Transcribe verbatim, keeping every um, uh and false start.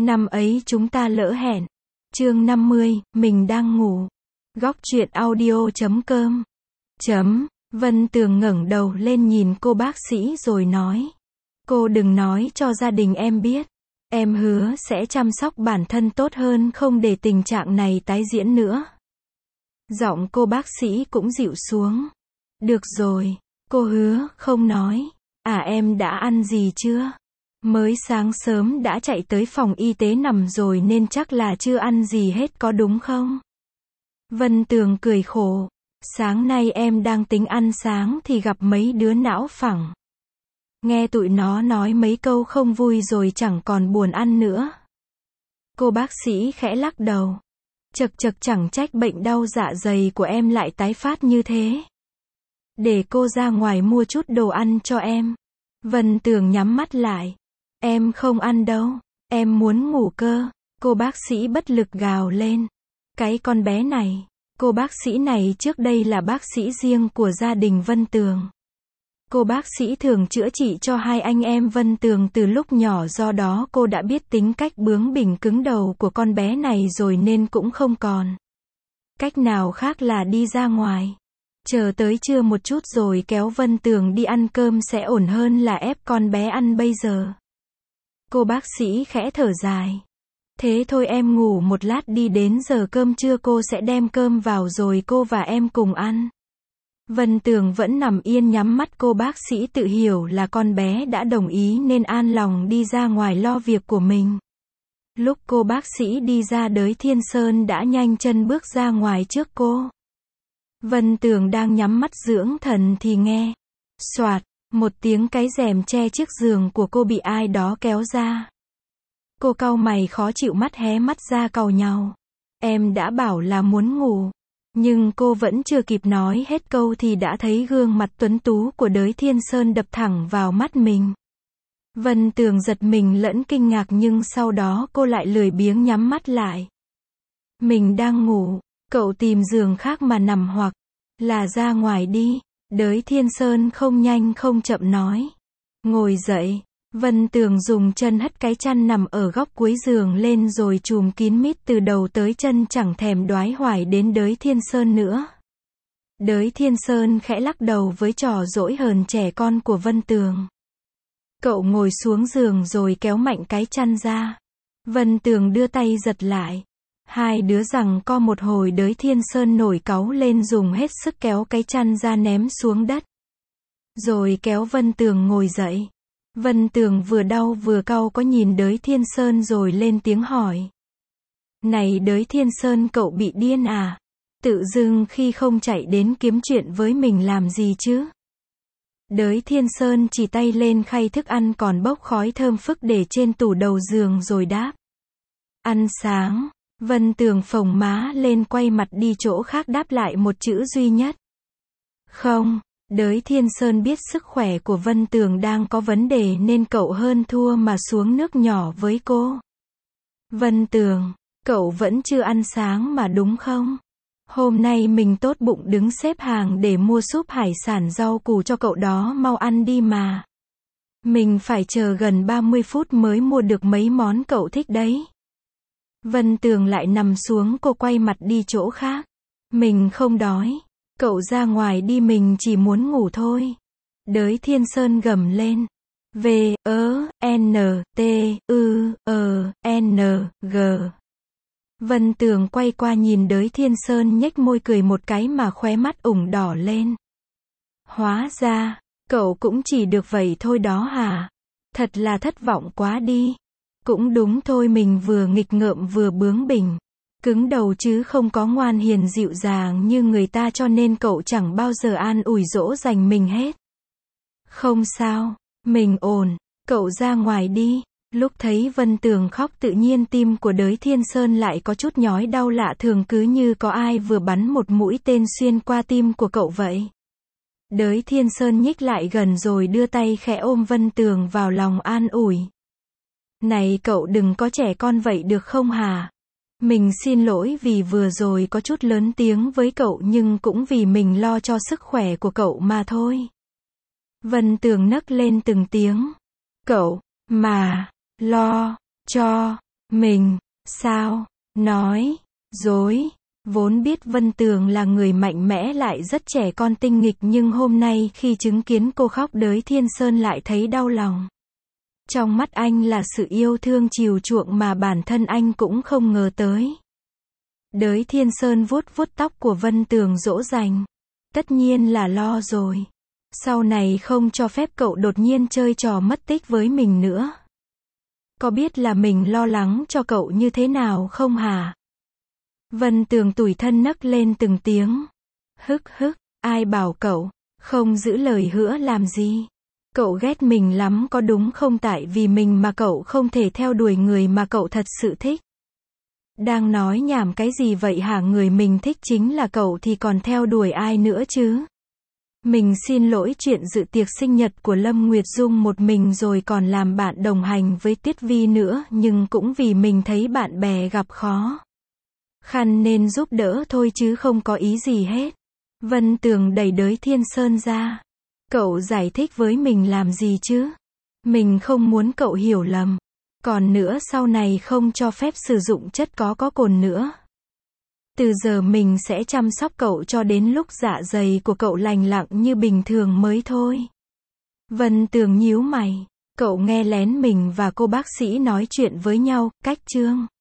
Năm ấy chúng ta lỡ hẹn. Chương năm mươi, mình đang ngủ. Góc truyện audio chấm com. Chấm. Vân Tường ngẩng đầu lên nhìn cô bác sĩ rồi nói. Cô đừng nói cho gia đình em biết. Em hứa sẽ chăm sóc bản thân tốt hơn, không để tình trạng này tái diễn nữa. Giọng cô bác sĩ cũng dịu xuống. Được rồi, cô hứa, không nói. À, em đã ăn gì chưa? Mới sáng sớm đã chạy tới phòng y tế nằm rồi nên chắc là chưa ăn gì hết có đúng không? Vân Tường cười khổ. Sáng nay em đang tính ăn sáng thì gặp mấy đứa não phẳng. Nghe tụi nó nói mấy câu không vui rồi chẳng còn buồn ăn nữa. Cô bác sĩ khẽ lắc đầu. Chật chật, chẳng trách bệnh đau dạ dày của em lại tái phát như thế. Để cô ra ngoài mua chút đồ ăn cho em. Vân Tường nhắm mắt lại. Em không ăn đâu, em muốn ngủ cơ. Cô bác sĩ bất lực gào lên. Cái con bé này, cô bác sĩ này trước đây là bác sĩ riêng của gia đình Vân Tường. Cô bác sĩ thường chữa trị cho hai anh em Vân Tường từ lúc nhỏ, do đó cô đã biết tính cách bướng bỉnh cứng đầu của con bé này rồi nên cũng không còn cách nào khác là đi ra ngoài. Chờ tới trưa một chút rồi kéo Vân Tường đi ăn cơm sẽ ổn hơn là ép con bé ăn bây giờ. Cô bác sĩ khẽ thở dài. Thế thôi em ngủ một lát đi, đến giờ cơm trưa cô sẽ đem cơm vào rồi cô và em cùng ăn. Vân Tường vẫn nằm yên nhắm mắt. Cô bác sĩ tự hiểu là con bé đã đồng ý nên an lòng đi ra ngoài lo việc của mình. Lúc cô bác sĩ đi ra, Đới Thiên Sơn đã nhanh chân bước ra ngoài trước cô. Vân Tường đang nhắm mắt dưỡng thần thì nghe xoạt một tiếng, cái rèm che chiếc giường của cô bị ai đó kéo ra. Cô cau mày khó chịu, mắt hé mắt ra càu nhàu. Em đã bảo là muốn ngủ. Nhưng cô vẫn chưa kịp nói hết câu thì đã thấy gương mặt tuấn tú của Đới Thiên Sơn đập thẳng vào mắt mình. Vân Tường giật mình lẫn kinh ngạc, nhưng sau đó cô lại lười biếng nhắm mắt lại. Mình đang ngủ, cậu tìm giường khác mà nằm hoặc là ra ngoài đi. Đới Thiên Sơn không nhanh không chậm nói. Ngồi dậy. Vân Tường dùng chân hất cái chăn nằm ở góc cuối giường lên rồi chùm kín mít từ đầu tới chân, chẳng thèm đoái hoài đến Đới Thiên Sơn nữa. Đới Thiên Sơn khẽ lắc đầu với trò dỗi hờn trẻ con của Vân Tường. Cậu ngồi xuống giường rồi kéo mạnh cái chăn ra. Vân Tường đưa tay giật lại. Hai đứa giằng co một hồi, Đới Thiên Sơn nổi cáu lên dùng hết sức kéo cái chăn ra ném xuống đất. Rồi kéo Vân Tường ngồi dậy. Vân Tường vừa đau vừa cau có nhìn Đới Thiên Sơn rồi lên tiếng hỏi. Này Đới Thiên Sơn, cậu bị điên à? Tự dưng khi không chạy đến kiếm chuyện với mình làm gì chứ? Đới Thiên Sơn chỉ tay lên khay thức ăn còn bốc khói thơm phức để trên tủ đầu giường rồi đáp. Ăn sáng. Vân Tường phồng má lên quay mặt đi chỗ khác đáp lại một chữ duy nhất. Không. Đới Thiên Sơn biết sức khỏe của Vân Tường đang có vấn đề nên cậu hơn thua mà xuống nước nhỏ với cô. Vân Tường, cậu vẫn chưa ăn sáng mà đúng không? Hôm nay mình tốt bụng đứng xếp hàng để mua súp hải sản rau củ cho cậu đó, mau ăn đi mà. Mình phải chờ gần ba mươi phút mới mua được mấy món cậu thích đấy. Vân Tường lại nằm xuống, cô quay mặt đi chỗ khác. Mình không đói. Cậu ra ngoài đi, mình chỉ muốn ngủ thôi. Đới Thiên Sơn gầm lên. V, ớ, N, T, ư, ờ, N, G. Vân Tường quay qua nhìn Đới Thiên Sơn nhếch môi cười một cái mà khóe mắt ửng đỏ lên. Hóa ra, cậu cũng chỉ được vậy thôi đó hả? Thật là thất vọng quá đi. Cũng đúng thôi, mình vừa nghịch ngợm vừa bướng bỉnh. Cứng đầu chứ không có ngoan hiền dịu dàng như người ta, cho nên cậu chẳng bao giờ an ủi dỗ dành mình hết. Không sao, mình ổn, cậu ra ngoài đi. Lúc thấy Vân Tường khóc tự nhiên tim của Đới Thiên Sơn lại có chút nhói đau lạ thường, cứ như có ai vừa bắn một mũi tên xuyên qua tim của cậu vậy. Đới Thiên Sơn nhích lại gần rồi đưa tay khẽ ôm Vân Tường vào lòng an ủi. Này cậu đừng có trẻ con vậy được không hả? Mình xin lỗi vì vừa rồi có chút lớn tiếng với cậu, nhưng cũng vì mình lo cho sức khỏe của cậu mà thôi. Vân Tường nấc lên từng tiếng. Cậu, mà, lo, cho, Mình, sao, nói, dối. Vốn biết Vân Tường là người mạnh mẽ lại rất trẻ con tinh nghịch nhưng hôm nay khi chứng kiến cô khóc đới Thiên Sơn lại thấy đau lòng. Trong mắt anh là sự yêu thương chiều chuộng mà bản thân anh cũng không ngờ tới. Đới Thiên Sơn vuốt vuốt tóc của Vân Tường dỗ dành. Tất nhiên là lo rồi. Sau này không cho phép cậu đột nhiên chơi trò mất tích với mình nữa. Có biết là mình lo lắng cho cậu như thế nào không hả? Vân Tường tủi thân nấc lên từng tiếng. Hức hức, ai bảo cậu không giữ lời hứa làm gì? Cậu ghét mình lắm có đúng không, tại vì mình mà cậu không thể theo đuổi người mà cậu thật sự thích. Đang nói nhảm cái gì vậy hả, người mình thích chính là cậu thì còn theo đuổi ai nữa chứ? Mình xin lỗi chuyện dự tiệc sinh nhật của Lâm Nguyệt Dung một mình rồi còn làm bạn đồng hành với Tuyết Vi nữa, nhưng cũng vì mình thấy bạn bè gặp khó khăn nên giúp đỡ thôi chứ không có ý gì hết. Vân Tường đẩy Đới Thiên Sơn ra. Cậu giải thích với mình làm gì chứ? Mình không muốn cậu hiểu lầm. Còn nữa sau này không cho phép sử dụng chất có có cồn nữa. Từ giờ mình sẽ chăm sóc cậu cho đến lúc dạ dày của cậu lành lặn như bình thường mới thôi. Vân Tường nhíu mày. Cậu nghe lén mình và cô bác sĩ nói chuyện với nhau, cách chương.